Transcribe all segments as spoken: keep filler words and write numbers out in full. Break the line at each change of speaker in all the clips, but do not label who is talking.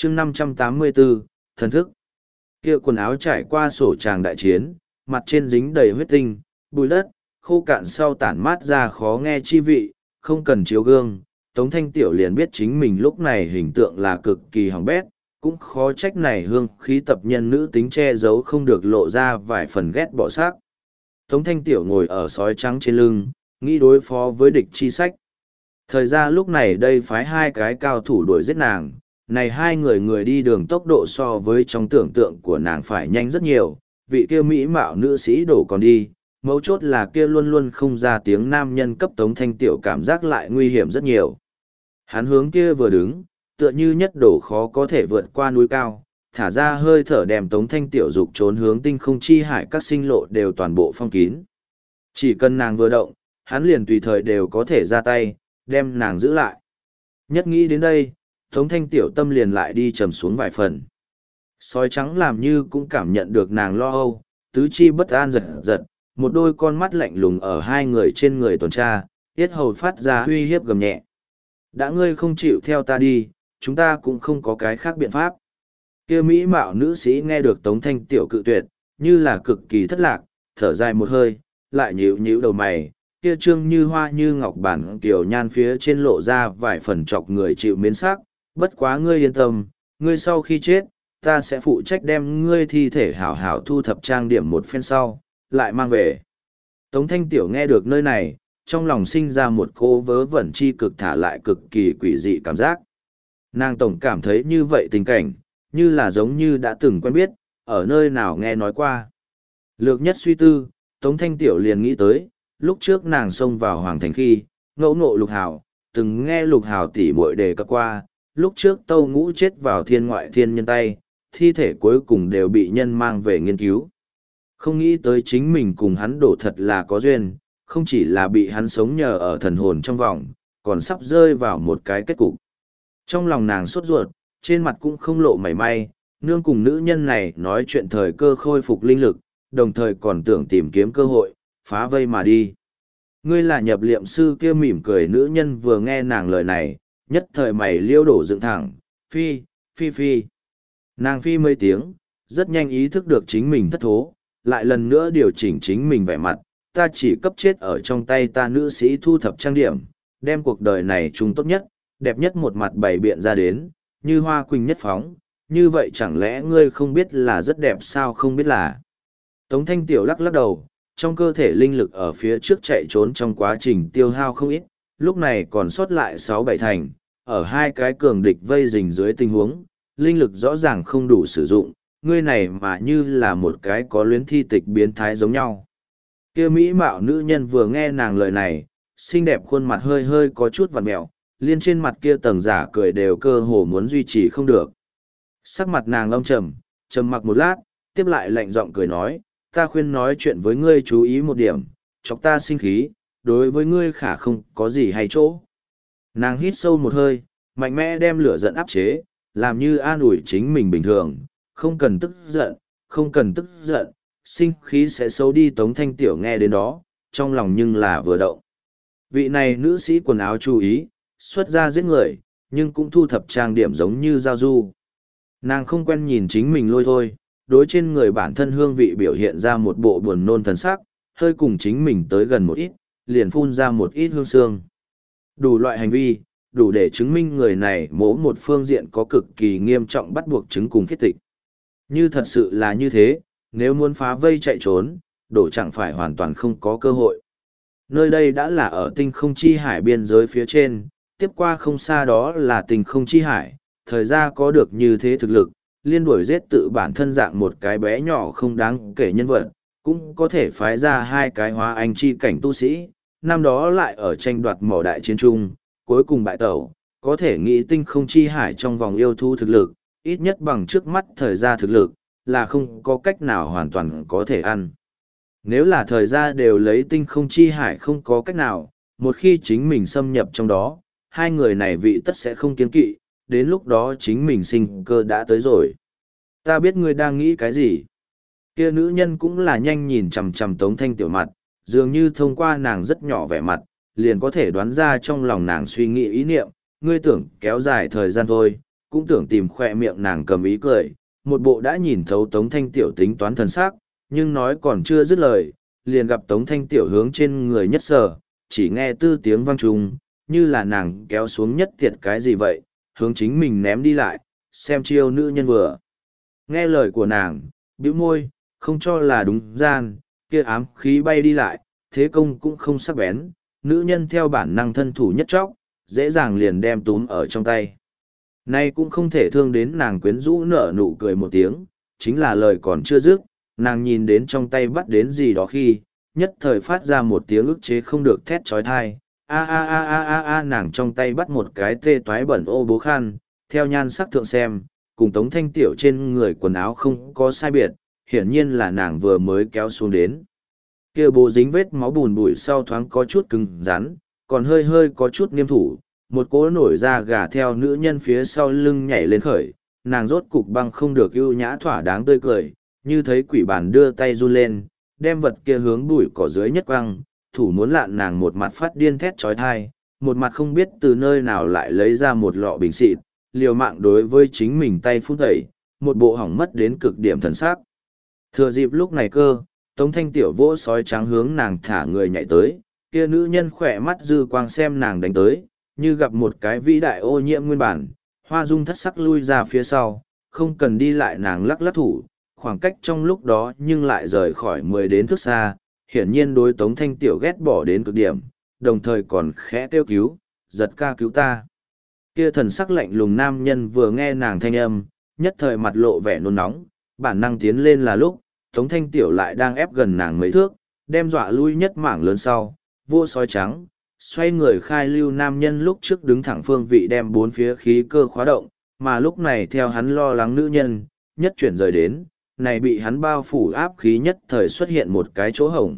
chương năm trăm tám mươi bốn, thần thức. Kia quần áo trải qua sổ tràng đại chiến, mặt trên dính đầy huyết tinh, bụi đất, khô cạn sau tản mát ra khó nghe chi vị, không cần chiếu gương. Tống Thanh Tiểu liền biết chính mình lúc này hình tượng là cực kỳ hỏng bét, cũng khó trách này hương khí tập nhân nữ tính che giấu không được lộ ra vài phần ghét bỏ xác. Tống Thanh Tiểu ngồi ở sói trắng trên lưng, nghĩ đối phó với địch chi sách. Thời ra lúc này đây phái hai cái cao thủ đuổi giết nàng, này hai người người đi đường tốc độ so với trong tưởng tượng của nàng phải nhanh rất nhiều, vị kia mỹ mạo nữ sĩ đổ còn đi, mấu chốt là kia luôn luôn không ra tiếng nam nhân cấp Tống Thanh Tiểu cảm giác lại nguy hiểm rất nhiều. Hắn hướng kia vừa đứng, tựa như nhất đổ khó có thể vượt qua núi cao, thả ra hơi thở đem Tống Thanh Tiểu dục trốn hướng tinh không chi hải các sinh lộ đều toàn bộ phong kín. Chỉ cần nàng vừa động, hắn liền tùy thời đều có thể ra tay, đem nàng giữ lại. Nhất nghĩ đến đây, Tống Thanh Tiểu tâm liền lại đi trầm xuống vài phần. Sói trắng làm như cũng cảm nhận được nàng lo âu, tứ chi bất an giật giật, một đôi con mắt lạnh lùng ở hai người trên người tuần tra, tiết hầu phát ra uy hiếp gầm nhẹ. Đã ngươi không chịu theo ta đi, chúng ta cũng không có cái khác biện pháp. Kia mỹ mạo nữ sĩ nghe được Tống Thanh Tiểu cự tuyệt, như là cực kỳ thất lạc, thở dài một hơi, lại nhíu nhíu đầu mày, kia trương như hoa như ngọc bản kiểu nhan phía trên lộ ra vài phần chọc người chịu mến sắc, bất quá ngươi yên tâm, ngươi sau khi chết, ta sẽ phụ trách đem ngươi thi thể hảo hảo thu thập trang điểm một phen sau, lại mang về. Tống Thanh Tiểu nghe được nơi này, trong lòng sinh ra một cô vớ vẩn chi cực thả lại cực kỳ quỷ dị cảm giác. Nàng tổng cảm thấy như vậy tình cảnh, như là giống như đã từng quen biết, ở nơi nào nghe nói qua. Lược nhất suy tư, Tống Thanh Tiểu liền nghĩ tới, lúc trước nàng xông vào Hoàng Thành khi, ngẫu ngộ Lục Hào, từng nghe Lục Hào tỉ muội đề cập qua, lúc trước Tâu Ngũ chết vào thiên ngoại thiên nhân tay, thi thể cuối cùng đều bị nhân mang về nghiên cứu. Không nghĩ tới chính mình cùng hắn đổ thật là có duyên, không chỉ là bị hắn sống nhờ ở thần hồn trong vòng, còn sắp rơi vào một cái kết cục. Trong lòng nàng sốt ruột, trên mặt cũng không lộ mảy may, nương cùng nữ nhân này nói chuyện thời cơ khôi phục linh lực, đồng thời còn tưởng tìm kiếm cơ hội, phá vây mà đi. Ngươi là nhập liệm sư kia mỉm cười nữ nhân vừa nghe nàng lời này, nhất thời mày liêu đổ dựng thẳng, phi, phi phi. Nàng phi mấy tiếng, rất nhanh ý thức được chính mình thất thố, lại lần nữa điều chỉnh chính mình vẻ mặt, ta chỉ cấp chết ở trong tay ta nữ sĩ thu thập trang điểm, đem cuộc đời này chúng tốt nhất, đẹp nhất một mặt bày biện ra đến, như hoa quỳnh nhất phóng, như vậy chẳng lẽ ngươi không biết là rất đẹp sao không biết là. Tống Thanh Tiểu lắc lắc đầu, trong cơ thể linh lực ở phía trước chạy trốn trong quá trình tiêu hao không ít, lúc này còn sót lại sáu bảy thành, ở hai cái cường địch vây rình dưới tình huống, linh lực rõ ràng không đủ sử dụng, ngươi này mà như là một cái có luyến thi tịch biến thái giống nhau. Kia mỹ mạo nữ nhân vừa nghe nàng lời này, xinh đẹp khuôn mặt hơi hơi có chút vặn mẹo, liên trên mặt kia tầng giả cười đều cơ hồ muốn duy trì không được. Sắc mặt nàng lâm trầm, trầm mặc một lát, tiếp lại lạnh giọng cười nói, ta khuyên nói chuyện với ngươi chú ý một điểm, chọc ta sinh khí, đối với ngươi khả không có gì hay chỗ. Nàng hít sâu một hơi, mạnh mẽ đem lửa giận áp chế, làm như an ủi chính mình bình thường, không cần tức giận, không cần tức giận, sinh khí sẽ xấu đi. Tống Thanh Tiểu nghe đến đó, trong lòng nhưng là vừa động. Vị này nữ sĩ quần áo chú ý, xuất ra giết người, nhưng cũng thu thập trang điểm giống như giao du. Nàng không quen nhìn chính mình lôi thôi, đối trên người bản thân hương vị biểu hiện ra một bộ buồn nôn thần sắc, hơi cùng chính mình tới gần một ít, liền phun ra một ít hương sương. Đủ loại hành vi, đủ để chứng minh người này mỗ một phương diện có cực kỳ nghiêm trọng bắt buộc chứng cùng khiết tịch. Như thật sự là như thế, nếu muốn phá vây chạy trốn, đổ chẳng phải hoàn toàn không có cơ hội. Nơi đây đã là ở tinh không chi hải biên giới phía trên, tiếp qua không xa đó là tinh không chi hải, thời gian có được như thế thực lực, liên đuổi giết tự bản thân dạng một cái bé nhỏ không đáng kể nhân vật, cũng có thể phái ra hai cái hóa anh chi cảnh tu sĩ, năm đó lại ở tranh đoạt mỏ đại chiến trung, cuối cùng bại tẩu, có thể nghĩ tinh không chi hải trong vòng yêu thu thực lực, ít nhất bằng trước mắt thời gian thực lực, là không có cách nào hoàn toàn có thể ăn. Nếu là thời gian đều lấy tinh không chi hải không có cách nào, một khi chính mình xâm nhập trong đó, hai người này vị tất sẽ không kiên kỵ, đến lúc đó chính mình sinh cơ đã tới rồi. Ta biết ngươi đang nghĩ cái gì. Kia nữ nhân cũng là nhanh nhìn chằm chằm Tống Thanh Tiểu mặt, dường như thông qua nàng rất nhỏ vẻ mặt, liền có thể đoán ra trong lòng nàng suy nghĩ ý niệm, ngươi tưởng kéo dài thời gian thôi, cũng tưởng tìm khoe miệng nàng cầm ý cười, một bộ đã nhìn thấu Tống Thanh Tiểu tính toán thần sắc, nhưng nói còn chưa dứt lời, liền gặp Tống Thanh Tiểu hướng trên người nhất sở, chỉ nghe tư tiếng vang trùng, như là nàng kéo xuống nhất tiệt cái gì vậy, hướng chính mình ném đi lại, xem chiêu nữ nhân vừa. Nghe lời của nàng, bĩu môi, không cho là đúng gian, kia ám khí bay đi lại, thế công cũng không sắc bén, nữ nhân theo bản năng thân thủ nhất chóc, dễ dàng liền đem túm ở trong tay. Nay cũng không thể thương đến nàng quyến rũ nở nụ cười một tiếng, chính là lời còn chưa dứt, nàng nhìn đến trong tay bắt đến gì đó khi, nhất thời phát ra một tiếng ức chế không được thét trói thai. A a a a a a nàng trong tay bắt một cái tê toái bẩn ô bố khăn, theo nhan sắc thượng xem, cùng Tống Thanh Tiểu trên người quần áo không có sai biệt, hiển nhiên là nàng vừa mới kéo xuống đến. Kia bố dính vết máu bùn bụi sau thoáng có chút cứng rắn, còn hơi hơi có chút nghiêm thủ, một cỗ nổi da gà theo nữ nhân phía sau lưng nhảy lên khởi, nàng rốt cục băng không được ưu nhã thỏa đáng tươi cười, như thấy quỷ bản đưa tay run lên, đem vật kia hướng bụi cỏ dưới nhất quăng, thủ muốn lạn nàng một mặt phát điên thét trói thai, một mặt không biết từ nơi nào lại lấy ra một lọ bình xịt, liều mạng đối với chính mình tay phun tẩy, một bộ hỏng mất đến cực điểm thần sắc. Thừa dịp lúc này cơ, Tống Thanh Tiểu vỗ sói trắng hướng nàng thả người nhảy tới, kia nữ nhân khỏe mắt dư quang xem nàng đánh tới, như gặp một cái vĩ đại ô nhiễm nguyên bản, hoa dung thất sắc lui ra phía sau, không cần đi lại nàng lắc lắc thủ, khoảng cách trong lúc đó nhưng lại rời khỏi mười đến thước xa, hiển nhiên đối Tống Thanh Tiểu ghét bỏ đến cực điểm, đồng thời còn khẽ kêu cứu, giật ca cứu ta. Kia thần sắc lạnh lùng nam nhân vừa nghe nàng thanh âm, nhất thời mặt lộ vẻ nôn nóng, bản năng tiến lên là lúc, Tống Thanh Tiểu lại đang ép gần nàng mấy thước, đem dọa lui nhất mảng lớn sau, vua sói trắng, xoay người khai lưu nam nhân lúc trước đứng thẳng phương vị đem bốn phía khí cơ khóa động, mà lúc này theo hắn lo lắng nữ nhân, nhất chuyển rời đến, này bị hắn bao phủ áp khí nhất thời xuất hiện một cái chỗ hổng.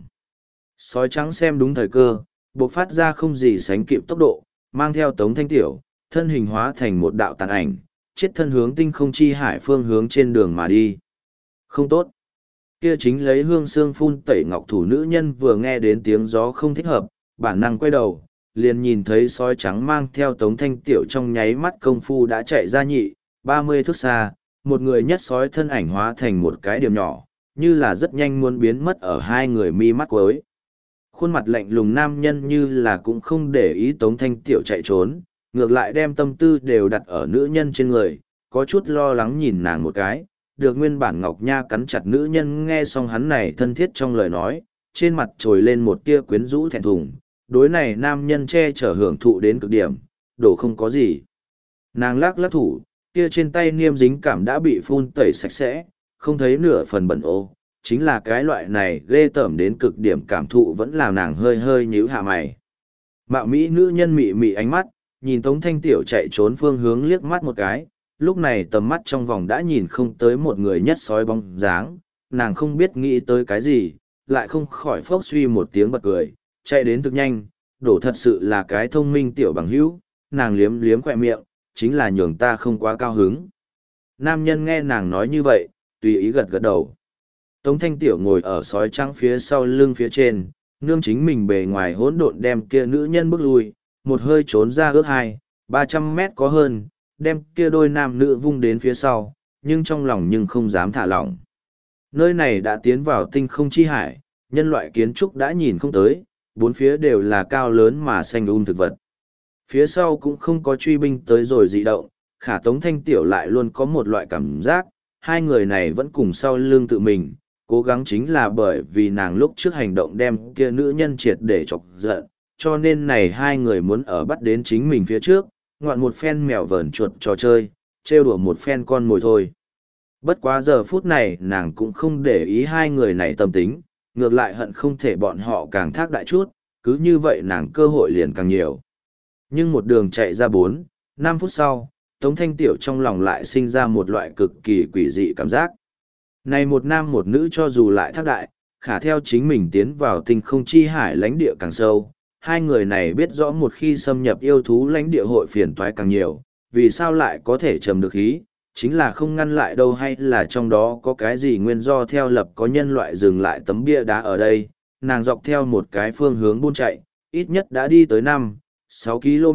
Sói trắng xem đúng thời cơ, bộc phát ra không gì sánh kịp tốc độ, mang theo Tống Thanh Tiểu, thân hình hóa thành một đạo tàn ảnh, chết thân hướng tinh không chi hải phương hướng trên đường mà đi. Không tốt. Kia chính lấy hương xương phun tẩy ngọc thủ nữ nhân vừa nghe đến tiếng gió không thích hợp, bản năng quay đầu, liền nhìn thấy sói trắng mang theo Tống Thanh Tiểu trong nháy mắt công phu đã chạy ra nhị, ba mươi thước xa, một người nhất sói thân ảnh hóa thành một cái điểm nhỏ, như là rất nhanh muốn biến mất ở hai người mi mắt cuối. Khuôn mặt lạnh lùng nam nhân như là cũng không để ý Tống Thanh Tiểu chạy trốn, ngược lại đem tâm tư đều đặt ở nữ nhân trên người, có chút lo lắng nhìn nàng một cái, được nguyên bản Ngọc Nha cắn chặt nữ nhân nghe xong hắn này thân thiết trong lời nói, trên mặt trồi lên một tia quyến rũ thẹn thùng, đối này nam nhân che chở hưởng thụ đến cực điểm, đổ không có gì. Nàng lắc lắc thủ, kia trên tay niêm dính cảm đã bị phun tẩy sạch sẽ, không thấy nửa phần bẩn ô, chính là cái loại này ghê tởm đến cực điểm cảm thụ vẫn làm nàng hơi hơi nhíu hạ mày. Mạo mỹ nữ nhân mị mị ánh mắt, nhìn Tống Thanh Tiểu chạy trốn phương hướng liếc mắt một cái, lúc này tầm mắt trong vòng đã nhìn không tới một người nhất sói bóng dáng, nàng không biết nghĩ tới cái gì, lại không khỏi phốc suy một tiếng bật cười, chạy đến thực nhanh, đổ thật sự là cái thông minh tiểu bằng hữu, nàng liếm liếm khỏe miệng, chính là nhường ta không quá cao hứng. Nam nhân nghe nàng nói như vậy, tùy ý gật gật đầu. Tống Thanh Tiểu ngồi ở sói trắng phía sau lưng phía trên, nương chính mình bề ngoài hỗn độn đem kia nữ nhân bước lui, một hơi trốn ra ước hai, ba trăm mét có hơn, đem kia đôi nam nữ vung đến phía sau, nhưng trong lòng nhưng không dám thả lỏng. Nơi này đã tiến vào tinh không chi hải, nhân loại kiến trúc đã nhìn không tới, bốn phía đều là cao lớn mà xanh um thực vật. Phía sau cũng không có truy binh tới rồi dị động, khả Tống Thanh Tiểu lại luôn có một loại cảm giác, hai người này vẫn cùng sau lưng tự mình, cố gắng chính là bởi vì nàng lúc trước hành động đem kia nữ nhân triệt để chọc giận, cho nên này hai người muốn ở bắt đến chính mình phía trước, ngoạn một phen mèo vờn chuột trò chơi, trêu đùa một phen con mồi thôi. Bất quá giờ phút này nàng cũng không để ý hai người này tâm tính, ngược lại hận không thể bọn họ càng thác đại chút, cứ như vậy nàng cơ hội liền càng nhiều. Nhưng một đường chạy ra bốn, năm phút sau, Tống Thanh Tiểu trong lòng lại sinh ra một loại cực kỳ quỷ dị cảm giác. Này một nam một nữ cho dù lại thác đại, khả theo chính mình tiến vào tinh không chi hải lãnh địa càng sâu, hai người này biết rõ một khi xâm nhập yêu thú lãnh địa hội phiền toái càng nhiều, vì sao lại có thể trầm được khí, chính là không ngăn lại đâu hay là trong đó có cái gì nguyên do theo lập có nhân loại dừng lại tấm bia đá ở đây, nàng dọc theo một cái phương hướng buôn chạy, ít nhất đã đi tới năm, sáu ki lô mét,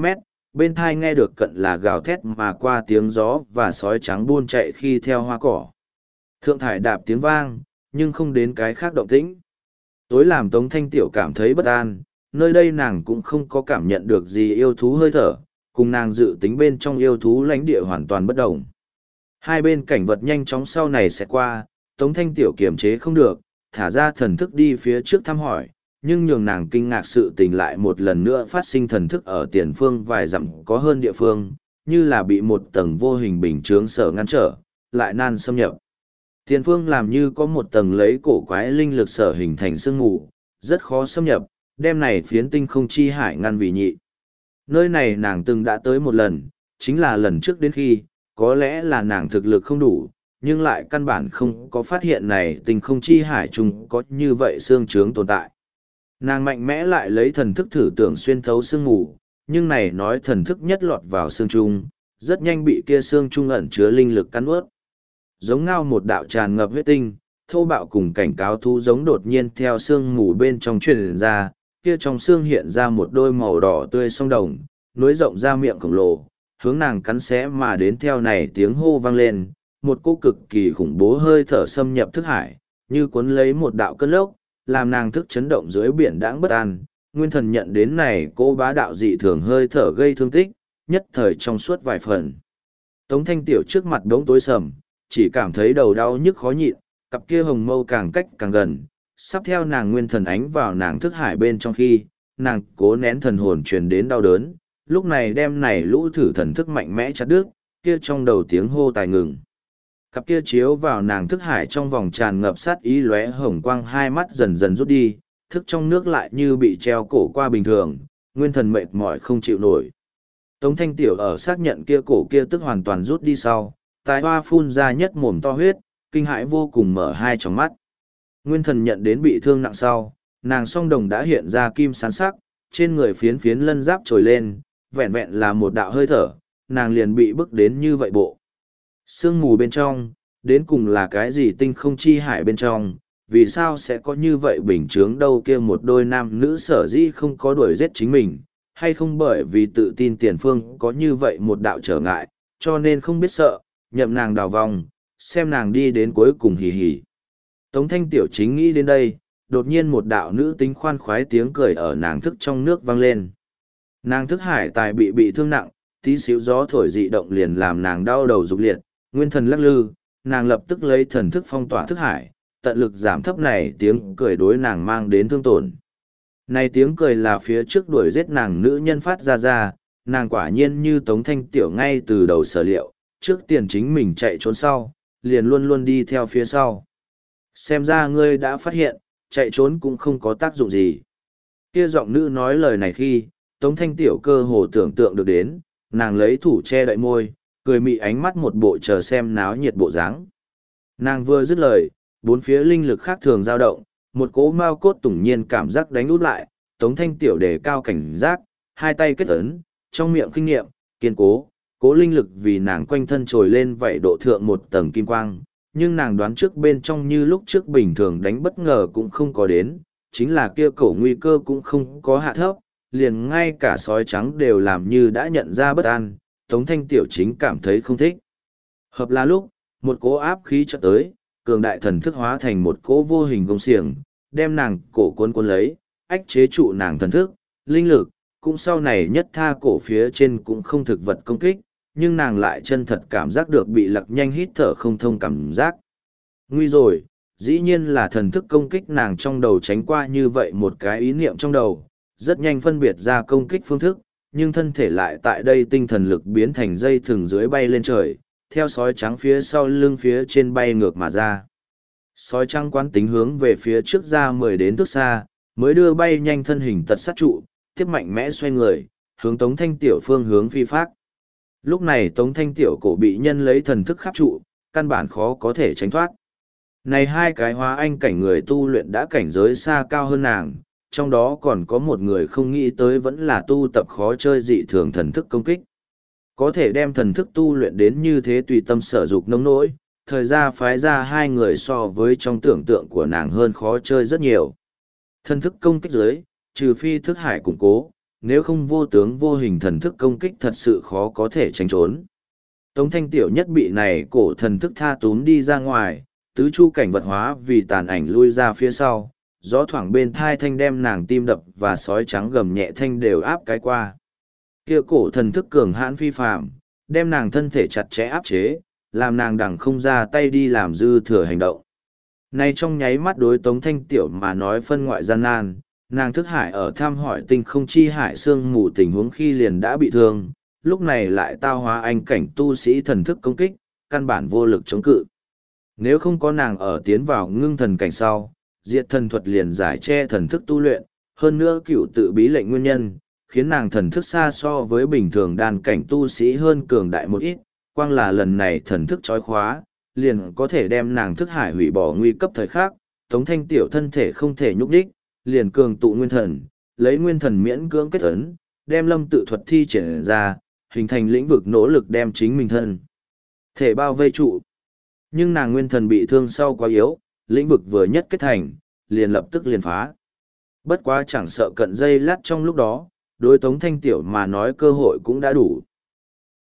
bên thai nghe được cận là gào thét mà qua tiếng gió và sói trắng buôn chạy khi theo hoa cỏ. Thượng thải đạp tiếng vang, nhưng không đến cái khác động tĩnh. Tối làm Tống Thanh Tiểu cảm thấy bất an, nơi đây nàng cũng không có cảm nhận được gì yêu thú hơi thở, cùng nàng dự tính bên trong yêu thú lãnh địa hoàn toàn bất đồng. Hai bên cảnh vật nhanh chóng sau này sẽ qua, Tống Thanh Tiểu kiềm chế không được, thả ra thần thức đi phía trước thăm hỏi, nhưng nhường nàng kinh ngạc sự tình lại một lần nữa phát sinh thần thức ở tiền phương vài dặm có hơn địa phương, như là bị một tầng vô hình bình chướng sở ngăn trở, lại nan xâm nhập. Tiền phương làm như có một tầng lấy cổ quái linh lực sở hình thành sương mù, rất khó xâm nhập, đem này phiến tinh không chi hải ngăn vì nhị. Nơi này nàng từng đã tới một lần, chính là lần trước đến khi, có lẽ là nàng thực lực không đủ, nhưng lại căn bản không có phát hiện này tinh không chi hải chung có như vậy xương trướng tồn tại. Nàng mạnh mẽ lại lấy thần thức thử tưởng xuyên thấu sương mù, nhưng này nói thần thức nhất lọt vào xương trung, rất nhanh bị kia xương trung ẩn chứa linh lực cắn ướt. Giống ngao một đạo tràn ngập huyết tinh, thô bạo cùng cảnh cáo thú giống đột nhiên theo xương mù bên trong truyền ra, kia trong xương hiện ra một đôi màu đỏ tươi song đồng, nối rộng ra miệng khổng lồ, hướng nàng cắn xé mà đến theo này tiếng hô vang lên, một cô cực kỳ khủng bố hơi thở xâm nhập thức hải, như cuốn lấy một đạo cơn lốc, làm nàng thức chấn động dưới biển đãng bất an. Nguyên Thần nhận đến này cô bá đạo dị thường hơi thở gây thương tích, nhất thời trong suốt vài phần. Tống Thanh Tiểu trước mặt đống tối sầm, chỉ cảm thấy đầu đau nhức khó nhịn, cặp kia hồng mâu càng cách càng gần, sắp theo nàng Nguyên Thần ánh vào nàng thức hải bên trong khi, nàng cố nén thần hồn truyền đến đau đớn, lúc này đem này lũ thử thần thức mạnh mẽ chặt đứt, kia trong đầu tiếng hô tài ngừng. Cặp kia chiếu vào nàng thức hải trong vòng tràn ngập sát ý lóe hồng quang, hai mắt dần dần rút đi, thức trong nước lại như bị treo cổ qua bình thường, Nguyên Thần mệt mỏi không chịu nổi. Tống Thanh Tiểu ở xác nhận kia cổ kia tức hoàn toàn rút đi sau, tài hoa phun ra nhất mồm to huyết, kinh hãi vô cùng mở hai tròng mắt. Nguyên Thần nhận đến bị thương nặng sau, nàng song đồng đã hiện ra kim sán sắc, trên người phiến phiến lân giáp trồi lên, vẹn vẹn là một đạo hơi thở, nàng liền bị bức đến như vậy bộ. Sương mù bên trong, đến cùng là cái gì tinh không chi hải bên trong, vì sao sẽ có như vậy bình chướng đâu kia một đôi nam nữ sở dĩ không có đuổi giết chính mình, hay không bởi vì tự tin tiền phương có như vậy một đạo trở ngại, cho nên không biết sợ, nhậm nàng đào vòng, xem nàng đi đến cuối cùng hì hì. Tống Thanh Tiểu chính nghĩ đến đây, đột nhiên một đạo nữ tính khoan khoái tiếng cười ở nàng thức trong nước vang lên. Nàng thức hải tài bị bị thương nặng, tí xíu gió thổi dị động liền làm nàng đau đầu rục liệt, Nguyên Thần lắc lư, nàng lập tức lấy thần thức phong tỏa thức hải, tận lực giảm thấp này tiếng cười đối nàng mang đến thương tổn. Này tiếng cười là phía trước đuổi giết nàng nữ nhân phát ra ra, nàng quả nhiên như Tống Thanh Tiểu ngay từ đầu sở liệu, trước tiền chính mình chạy trốn sau, liền luôn luôn đi theo phía sau. Xem ra ngươi đã phát hiện, chạy trốn cũng không có tác dụng gì. Kia giọng nữ nói lời này khi, Tống Thanh Tiểu cơ hồ tưởng tượng được đến, nàng lấy thủ che đậy môi, cười mị ánh mắt một bộ chờ xem náo nhiệt bộ dáng. Nàng vừa dứt lời, bốn phía linh lực khác thường dao động, một cỗ mao cốt tủng nhiên cảm giác đánh út lại, Tống Thanh Tiểu đề cao cảnh giác, hai tay kết ấn, trong miệng kinh nghiệm, kiên cố, cố linh lực vì nàng quanh thân trồi lên vậy độ thượng một tầng kim quang, nhưng nàng đoán trước bên trong như lúc trước bình thường đánh bất ngờ cũng không có đến, chính là kia cổ nguy cơ cũng không có hạ thấp, liền ngay cả sói trắng đều làm như đã nhận ra bất an, Tống Thanh Tiểu chính cảm thấy không thích. Hợp là lúc, một cỗ áp khí chợt tới, cường đại thần thức hóa thành một cỗ vô hình công xiềng, đem nàng cổ cuốn cuốn lấy, ách chế trụ nàng thần thức, linh lực, cũng sau này nhất tha cổ phía trên cũng không thực vật công kích, nhưng nàng lại chân thật cảm giác được bị lặc nhanh hít thở không thông cảm giác. Nguy rồi, dĩ nhiên là thần thức công kích nàng trong đầu tránh qua như vậy một cái ý niệm trong đầu, rất nhanh phân biệt ra công kích phương thức, nhưng thân thể lại tại đây tinh thần lực biến thành dây thừng dưới bay lên trời, theo sói trắng phía sau lưng phía trên bay ngược mà ra. Sói trắng quán tính hướng về phía trước ra mười đến thước xa, mới đưa bay nhanh thân hình tật sát trụ, tiếp mạnh mẽ xoay người, hướng Tống Thanh Tiểu phương hướng phi phác. Lúc này Tống Thanh Tiểu cổ bị nhân lấy thần thức khắp trụ, căn bản khó có thể tránh thoát. Này hai cái hóa anh cảnh người tu luyện đã cảnh giới xa cao hơn nàng, trong đó còn có một người không nghĩ tới vẫn là tu tập khó chơi dị thường thần thức công kích. Có thể đem thần thức tu luyện đến như thế tùy tâm sở dục nông nỗi, thời gian phái ra hai người so với trong tưởng tượng của nàng hơn khó chơi rất nhiều. Thần thức công kích dưới, trừ phi thức hải củng cố, nếu không vô tướng vô hình thần thức công kích thật sự khó có thể tránh trốn. Tống Thanh Tiểu nhất bị này cổ thần thức tha túm đi ra ngoài, tứ chu cảnh vật hóa vì tàn ảnh lui ra phía sau, gió thoảng bên thai thanh đem nàng tim đập và sói trắng gầm nhẹ thanh đều áp cái qua. Kia cổ thần thức cường hãn phi phàm, đem nàng thân thể chặt chẽ áp chế, làm nàng đằng không ra tay đi làm dư thừa hành động. Nay trong nháy mắt đối Tống Thanh Tiểu mà nói phân ngoại gian nan, nàng thức hải ở thăm hỏi tinh không chi hải xương mù tình huống khi liền đã bị thương, lúc này lại tao hóa anh cảnh tu sĩ thần thức công kích, căn bản vô lực chống cự. Nếu không có nàng ở tiến vào ngưng thần cảnh sau, diệt thần thuật liền giải che thần thức tu luyện, hơn nữa cựu tự bí lệnh nguyên nhân, khiến nàng thần thức xa so với bình thường đàn cảnh tu sĩ hơn cường đại một ít, quang là lần này thần thức trói khóa, liền có thể đem nàng thức hải hủy bỏ nguy cấp thời khắc, Tống Thanh Tiểu thân thể không thể nhúc đích, liền cường tụ nguyên thần, lấy nguyên thần miễn cưỡng kết ấn, đem lâm tự thuật thi triển ra, hình thành lĩnh vực nỗ lực đem chính mình thân thể bao vây trụ. Nhưng nàng nguyên thần bị thương sau quá yếu, lĩnh vực vừa nhất kết thành, liền lập tức liền phá. Bất quá chẳng sợ cận dây lát trong lúc đó, đối Tống Thanh Tiểu mà nói cơ hội cũng đã đủ.